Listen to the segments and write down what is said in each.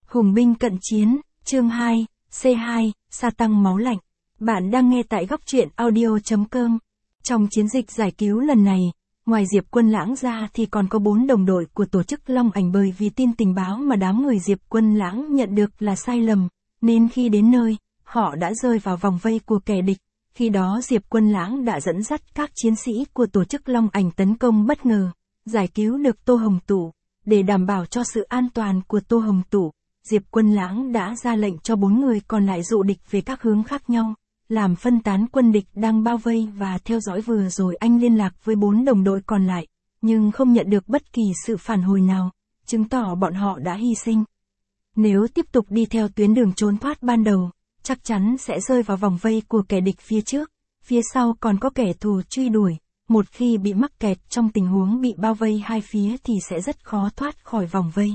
Hùng binh cận chiến, chương 2, C2, sa tăng máu lạnh. Bạn đang nghe tại góc truyện audio.com. Trong chiến dịch giải cứu lần này, ngoài Diệp Quân Lãng ra thì còn có 4 đồng đội của tổ chức Long Ảnh, bởi vì tin tình báo mà đám người Diệp Quân Lãng nhận được là sai lầm, nên khi đến nơi, họ đã rơi vào vòng vây của kẻ địch. Khi đó Diệp Quân Lãng đã dẫn dắt các chiến sĩ của tổ chức Long Ảnh tấn công bất ngờ, giải cứu được Tô Hồng Tụ. Để đảm bảo cho sự an toàn của Tô Hồng Tụ, Diệp Quân Lãng đã ra lệnh cho 4 người còn lại dụ địch về các hướng khác nhau, làm phân tán quân địch đang bao vây và theo dõi. Vừa rồi anh liên lạc với 4 đồng đội còn lại, nhưng không nhận được bất kỳ sự phản hồi nào, chứng tỏ bọn họ đã hy sinh. Nếu tiếp tục đi theo tuyến đường trốn thoát ban đầu, chắc chắn sẽ rơi vào vòng vây của kẻ địch phía trước, phía sau còn có kẻ thù truy đuổi. Một khi bị mắc kẹt trong tình huống bị bao vây hai phía thì sẽ rất khó thoát khỏi vòng vây.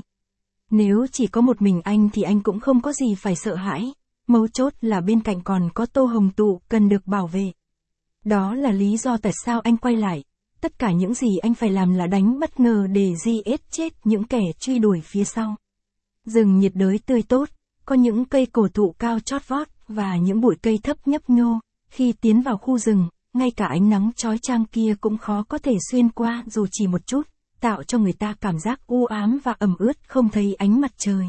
Nếu chỉ có một mình anh thì anh cũng không có gì phải sợ hãi, mấu chốt là bên cạnh còn có Tô Hồng Tụ cần được bảo vệ. Đó là lý do tại sao anh quay lại, tất cả những gì anh phải làm là đánh bất ngờ để giết chết những kẻ truy đuổi phía sau. Rừng nhiệt đới tươi tốt, có những cây cổ thụ cao chót vót và những bụi cây thấp nhấp nhô. Khi tiến vào khu rừng, ngay cả ánh nắng chói chang kia cũng khó có thể xuyên qua dù chỉ một chút, tạo cho người ta cảm giác u ám và ẩm ướt không thấy ánh mặt trời.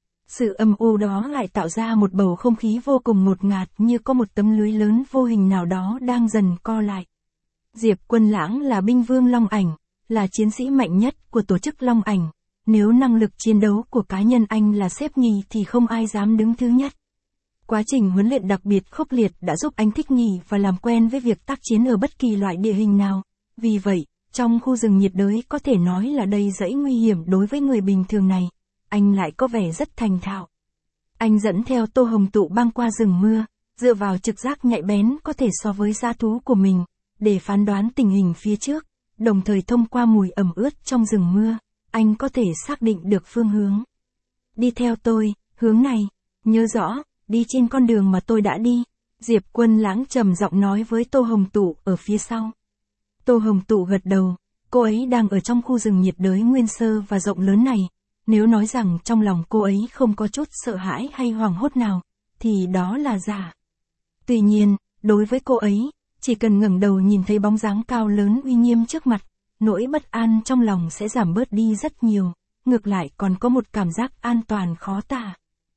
Sự âm u đó lại tạo ra một bầu không khí vô cùng ngột ngạt, như có một tấm lưới lớn vô hình nào đó đang dần co lại. Diệp Quân Lãng là binh vương Long Ảnh, là chiến sĩ mạnh nhất của tổ chức Long Ảnh. Nếu năng lực chiến đấu của cá nhân anh là xếp nhì thì không ai dám đứng thứ nhất. Quá trình huấn luyện đặc biệt khốc liệt đã giúp anh thích nghi và làm quen với việc tác chiến ở bất kỳ loại địa hình nào. Vì vậy, trong khu rừng nhiệt đới có thể nói là đầy rẫy nguy hiểm đối với người bình thường này, anh lại có vẻ rất thành thạo. Anh dẫn theo Tô Hồng Tụ băng qua rừng mưa, dựa vào trực giác nhạy bén có thể so với dã thú của mình, để phán đoán tình hình phía trước, đồng thời thông qua mùi ẩm ướt trong rừng mưa, anh có thể xác định được phương hướng. Đi theo tôi, hướng này, nhớ rõ, đi trên con đường mà tôi đã đi, Diệp Quân Lãng trầm giọng nói với Tô Hồng Tụ ở phía sau. Tô Hồng Tụ gật đầu, cô ấy đang ở trong khu rừng nhiệt đới nguyên sơ và rộng lớn này, nếu nói rằng trong lòng cô ấy không có chút sợ hãi hay hoảng hốt nào, thì đó là giả. Tuy nhiên, đối với cô ấy, chỉ cần ngẩng đầu nhìn thấy bóng dáng cao lớn uy nghiêm trước mặt, nỗi bất an trong lòng sẽ giảm bớt đi rất nhiều, ngược lại còn có một cảm giác an toàn khó tả.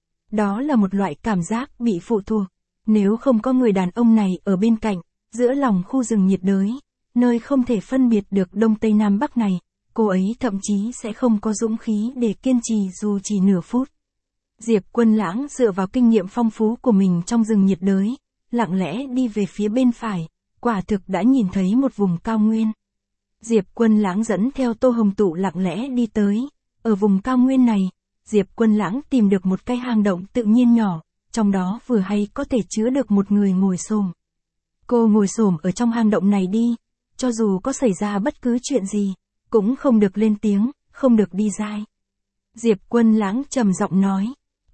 Đó là một loại cảm giác bị phụ thuộc. Nếu không có người đàn ông này ở bên cạnh, giữa lòng khu rừng nhiệt đới, nơi không thể phân biệt được Đông Tây Nam Bắc này, cô ấy thậm chí sẽ không có dũng khí để kiên trì dù chỉ nửa phút. Diệp Quân Lãng dựa vào kinh nghiệm phong phú của mình trong rừng nhiệt đới, lặng lẽ đi về phía bên phải, quả thực đã nhìn thấy một vùng cao nguyên. Diệp Quân Lãng dẫn theo Tô Hồng Tụ lặng lẽ đi tới, ở vùng cao nguyên này, Diệp Quân Lãng tìm được một cái hang động tự nhiên nhỏ, trong đó vừa hay có thể chứa được một người ngồi xổm. Cô ngồi xổm ở trong hang động này đi, cho dù có xảy ra bất cứ chuyện gì, cũng không được lên tiếng, không được đi dai. Diệp Quân Lãng trầm giọng nói,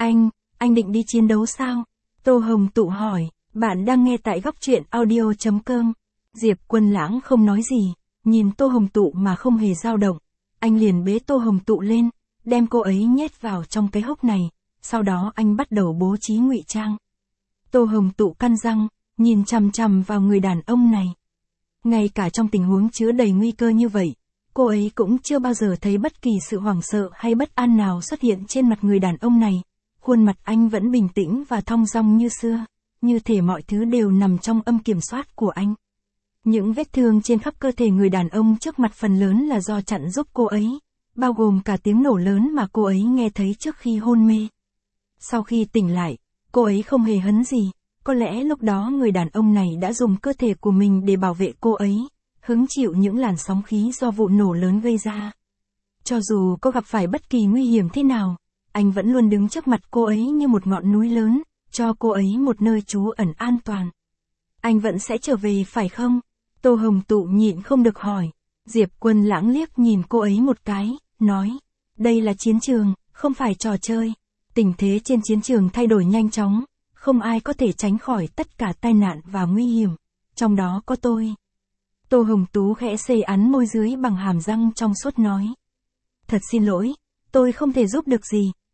anh định đi chiến đấu sao? Tô Hồng Tụ hỏi, bạn đang nghe tại góc truyện audio.com. Diệp Quân Lãng không nói gì, nhìn Tô Hồng Tụ mà không hề dao động, anh liền bế Tô Hồng Tụ lên, đem cô ấy nhét vào trong cái hốc này, sau đó anh bắt đầu bố trí ngụy trang. Tô Hồng Tụ căn răng, nhìn chằm chằm vào người đàn ông này. Ngay cả trong tình huống chứa đầy nguy cơ như vậy, cô ấy cũng chưa bao giờ thấy bất kỳ sự hoảng sợ hay bất an nào xuất hiện trên mặt người đàn ông này. Khuôn mặt anh vẫn bình tĩnh và thong dong như xưa, như thể mọi thứ đều nằm trong âm kiểm soát của anh. Những vết thương trên khắp cơ thể người đàn ông trước mặt phần lớn là do chặn giúp cô ấy, bao gồm cả tiếng nổ lớn mà cô ấy nghe thấy trước khi hôn mê. Sau khi tỉnh lại, cô ấy không hề hấn gì, có lẽ lúc đó người đàn ông này đã dùng cơ thể của mình để bảo vệ cô ấy, hứng chịu những làn sóng khí do vụ nổ lớn gây ra. Cho dù có gặp phải bất kỳ nguy hiểm thế nào, anh vẫn luôn đứng trước mặt cô ấy như một ngọn núi lớn, cho cô ấy một nơi trú ẩn an toàn. Anh vẫn sẽ trở về phải không? Tô Hồng Tụ nhịn không được hỏi. Diệp Quân Lãng liếc nhìn cô ấy một cái, nói, đây là chiến trường, không phải trò chơi. Tình thế trên chiến trường thay đổi nhanh chóng, không ai có thể tránh khỏi tất cả tai nạn và nguy hiểm, trong đó có tôi. Tô Hồng Tú khẽ xê ắn môi dưới bằng hàm răng trong suốt nói. Thật xin lỗi, tôi không thể giúp được gì,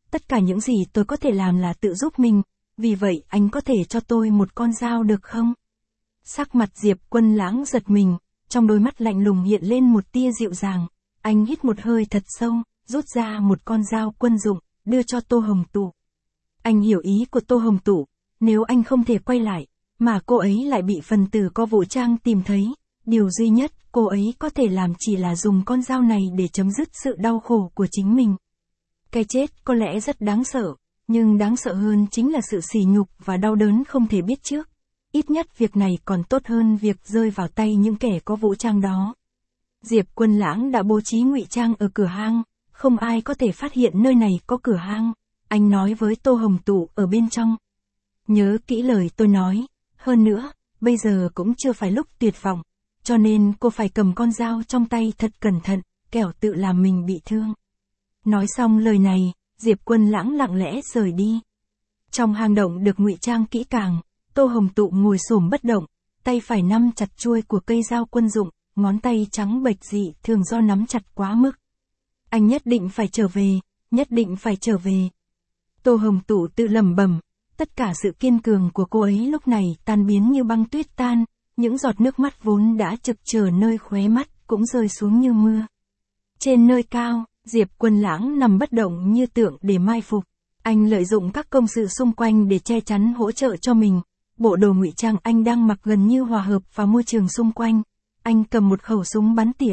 tất cả những gì tôi có thể làm là tự giúp mình, vì vậy anh có thể cho tôi một con dao được không? Sắc mặt Diệp Quân Lãng giật mình, trong đôi mắt lạnh lùng hiện lên một tia dịu dàng, anh hít một hơi thật sâu, rút ra một con dao quân dụng, đưa cho Tô Hồng Tụ. Anh hiểu ý của Tô Hồng Tụ, nếu anh không thể quay lại, mà cô ấy lại bị phần tử có vũ trang tìm thấy, điều duy nhất cô ấy có thể làm chỉ là dùng con dao này để chấm dứt sự đau khổ của chính mình. Cái chết có lẽ rất đáng sợ, nhưng đáng sợ hơn chính là sự sỉ nhục và đau đớn không thể biết trước. Ít nhất việc này còn tốt hơn việc rơi vào tay những kẻ có vũ trang đó. Diệp Quân Lãng đã bố trí ngụy trang ở cửa hang, không ai có thể phát hiện nơi này có cửa hang. Anh nói với Tô Hồng Tụ ở bên trong. Nhớ kỹ lời tôi nói, hơn nữa, bây giờ cũng chưa phải lúc tuyệt vọng, cho nên cô phải cầm con dao trong tay thật cẩn thận, kẻo tự làm mình bị thương. Nói xong lời này, Diệp Quân Lãng lặng lẽ rời đi. Trong hang động được ngụy trang kỹ càng, Tô Hồng Tụ ngồi xổm bất động, tay phải nắm chặt chuôi của cây dao quân dụng, ngón tay trắng bệch dị thường do nắm chặt quá mức. Anh nhất định phải trở về, nhất định phải trở về. Tô Hồng Tụ tự lẩm bẩm, tất cả sự kiên cường của cô ấy lúc này tan biến như băng tuyết tan, những giọt nước mắt vốn đã trực chờ nơi khóe mắt cũng rơi xuống như mưa. Trên nơi cao, Diệp Quân Lãng nằm bất động như tượng để mai phục. Anh lợi dụng các công sự xung quanh để che chắn hỗ trợ cho mình. Bộ đồ ngụy trang anh đang mặc gần như hòa hợp vào môi trường xung quanh. Anh cầm một khẩu súng bắn tỉa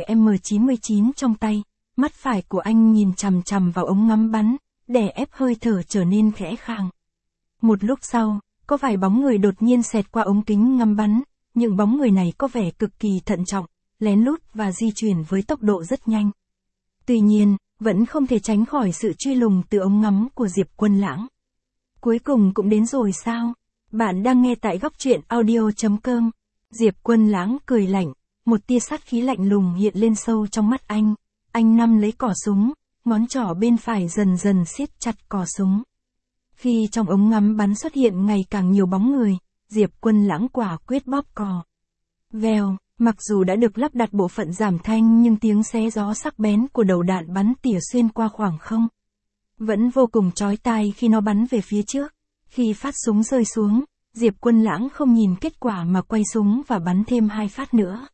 M99 trong tay. Mắt phải của anh nhìn chằm chằm vào ống ngắm bắn, đè ép hơi thở trở nên khẽ khàng. Một lúc sau, có vài bóng người đột nhiên xẹt qua ống kính ngắm bắn. Những bóng người này có vẻ cực kỳ thận trọng, lén lút và di chuyển với tốc độ rất nhanh. Tuy nhiên, vẫn không thể tránh khỏi sự truy lùng từ ống ngắm của Diệp Quân Lãng. Cuối cùng cũng đến rồi sao? Bạn đang nghe tại góc truyện audio.com. Diệp Quân Lãng cười lạnh, một tia sát khí lạnh lùng hiện lên sâu trong mắt anh. Anh nắm lấy cò súng, ngón trỏ bên phải dần dần siết chặt cò súng. Khi trong ống ngắm bắn xuất hiện ngày càng nhiều bóng người, Diệp Quân Lãng quả quyết bóp cò. Vèo, mặc dù đã được lắp đặt bộ phận giảm thanh nhưng tiếng xé gió sắc bén của đầu đạn bắn tỉa xuyên qua khoảng không vẫn vô cùng chói tai khi nó bắn về phía trước. Khi phát súng rơi xuống, Diệp Quân Lãng không nhìn kết quả mà quay súng và bắn thêm 2 phát nữa.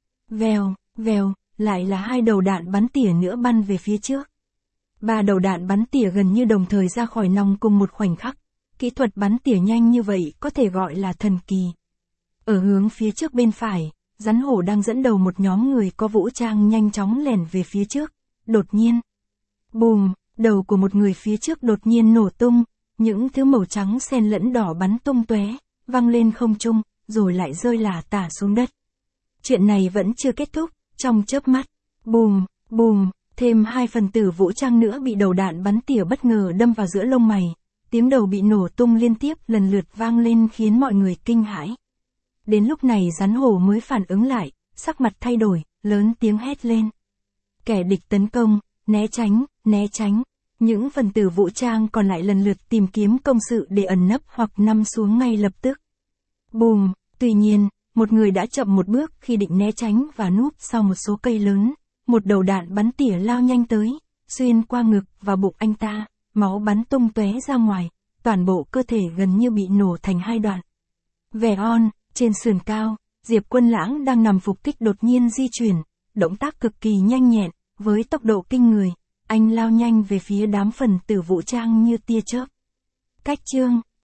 Vèo, vèo, lại là 2 đầu đạn bắn tỉa nữa bắn về phía trước. 3 đầu đạn bắn tỉa gần như đồng thời ra khỏi nòng cùng một khoảnh khắc. Kỹ thuật bắn tỉa nhanh như vậy có thể gọi là thần kỳ. Ở hướng phía trước bên phải, Rắn Hổ đang dẫn đầu một nhóm người có vũ trang nhanh chóng lẻn về phía trước. Đột nhiên, bùm, đầu của một người phía trước đột nhiên nổ tung, những thứ màu trắng xen lẫn đỏ bắn tung tóe, văng lên không trung, rồi lại rơi lả tả xuống đất. Chuyện này vẫn chưa kết thúc, trong chớp mắt, bùm, bùm, thêm 2 phần tử vũ trang nữa bị đầu đạn bắn tỉa bất ngờ đâm vào giữa lông mày. Tiếng đầu bị nổ tung liên tiếp lần lượt vang lên khiến mọi người kinh hãi. Đến lúc này Rắn Hổ mới phản ứng lại, sắc mặt thay đổi, lớn tiếng hét lên. Kẻ địch tấn công, né tránh, né tránh. Những phần tử vũ trang còn lại lần lượt tìm kiếm công sự để ẩn nấp hoặc nằm xuống ngay lập tức. Bùm, tuy nhiên, một người đã chậm một bước khi định né tránh và núp sau một số cây lớn. Một đầu đạn bắn tỉa lao nhanh tới, xuyên qua ngực và bụng anh ta, máu bắn tung tóe ra ngoài, toàn bộ cơ thể gần như bị nổ thành 2 đoạn. Vẻ on, trên sườn cao, Diệp Quân Lãng đang nằm phục kích đột nhiên di chuyển, động tác cực kỳ nhanh nhẹn, với tốc độ kinh người, anh lao nhanh về phía đám phần tử vũ trang như tia chớp. Cách chương